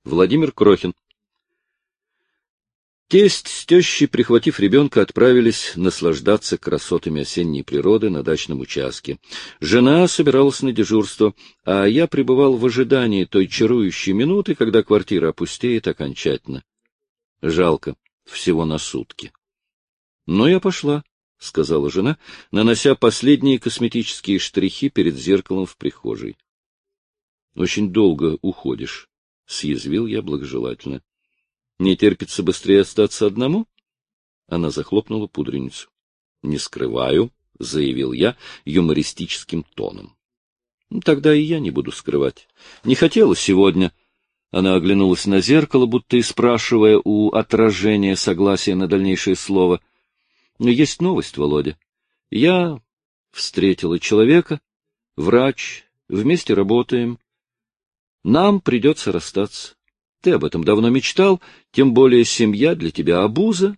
Владимир Крохин. Тесть с тещей, прихватив ребенка, отправились наслаждаться красотами осенней природы на дачном участке. Жена собиралась на дежурство, а я пребывал в ожидании той чарующей минуты, когда квартира опустеет окончательно. Жалко, всего на сутки. — Но я пошла, — сказала жена, нанося последние косметические штрихи перед зеркалом в прихожей. — Очень долго уходишь, — съязвил я благожелательно. — Не терпится быстрее остаться одному? Она захлопнула пудреницу. — Не скрываю, — заявил я юмористическим тоном. — Тогда и я не буду скрывать. Не хотела сегодня. Она оглянулась на зеркало, будто и спрашивая у отражения согласия на дальнейшее слово. — Но есть новость, Володя. Я встретила человека, врач, вместе работаем. Нам придется расстаться. Ты об этом давно мечтал, тем более семья для тебя обуза.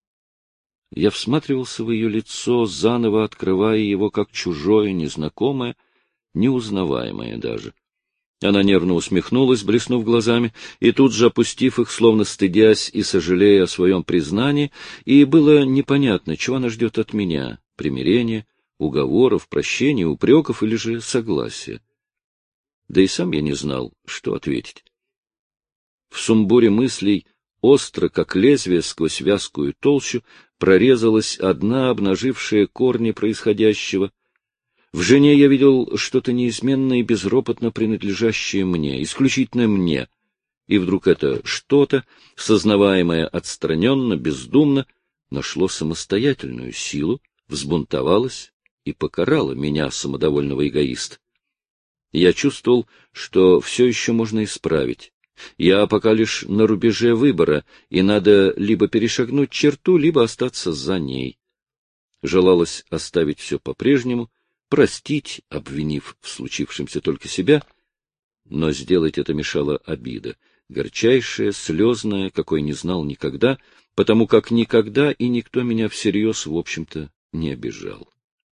Я всматривался в ее лицо, заново открывая его как чужое, незнакомое, неузнаваемое даже. Она нервно усмехнулась, блеснув глазами, и тут же, опустив их, словно стыдясь и сожалея о своем признании, и было непонятно, чего она ждет от меня — примирения, уговоров, прощения, упреков или же согласия. Да и сам я не знал, что ответить. В сумбуре мыслей, остро, как лезвие сквозь вязкую толщу, прорезалась одна, обнажившая корни происходящего. В жене я видел что-то неизменно и безропотно принадлежащее мне, исключительно мне, и вдруг это что-то, сознаваемое отстраненно, бездумно, нашло самостоятельную силу, взбунтовалось и покарало меня, самодовольного эгоиста. Я чувствовал, что все еще можно исправить. Я пока лишь на рубеже выбора, и надо либо перешагнуть черту, либо остаться за ней. Желалось оставить все по-прежнему, простить, обвинив в случившемся только себя, но сделать это мешала обида, горчайшая, слезная, какой не знал никогда, потому как никогда и никто меня всерьез, в общем-то, не обижал.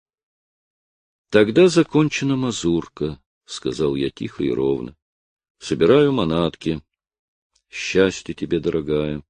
Тогда закончена мазурка, — сказал я тихо и ровно. Собираю манатки. Счастье тебе, дорогая.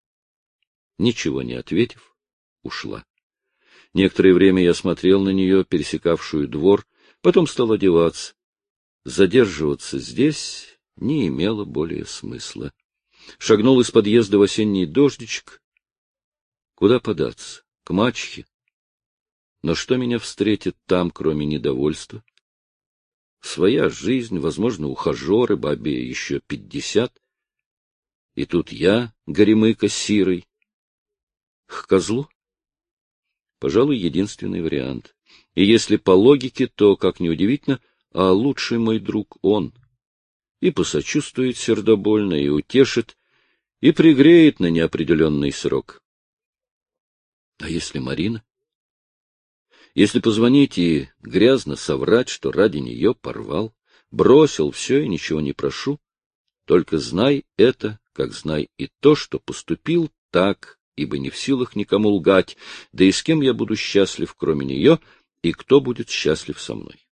Ничего не ответив, ушла. Некоторое время я смотрел на нее, пересекавшую двор, потом стал одеваться. Задерживаться здесь не имело более смысла. Шагнул из подъезда в осенний дождичек. Куда податься? К мачехе? Но что меня встретит там, кроме недовольства? Своя жизнь, возможно, ухажеры, бабе еще 50. И тут я, горемыка сирой. К козлу? Пожалуй, единственный вариант. И если по логике, то, как ни удивительно, а лучший мой друг он. И посочувствует сердобольно, и утешит, и пригреет на неопределенный срок. А если Марина? Если позвонить и грязно соврать, что ради нее порвал, бросил все и ничего не прошу, только знай это, как знай и то, что поступил так, ибо не в силах никому лгать, да и с кем я буду счастлив, кроме нее, и кто будет счастлив со мной.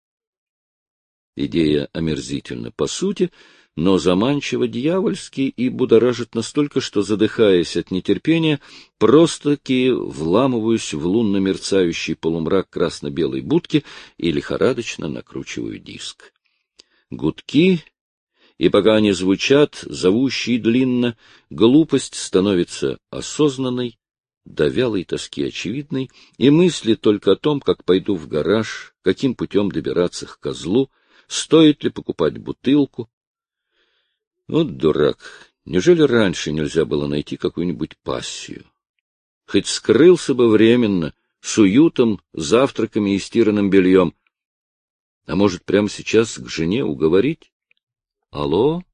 Идея омерзительна по сути, но заманчиво дьявольски и будоражит настолько, что, задыхаясь от нетерпения, просто-таки вламываюсь в лунно-мерцающий полумрак красно-белой будки и лихорадочно накручиваю диск. Гудки, и пока они звучат, зовущие длинно, глупость становится осознанной, до вялой тоски очевидной, и мысли только о том, как пойду в гараж, каким путем добираться к козлу, стоит ли покупать бутылку. Вот дурак, неужели раньше нельзя было найти какую-нибудь пассию? Хоть скрылся бы временно, с уютом, завтраками и стиранным бельем. А может, прямо сейчас к жене уговорить? Алло?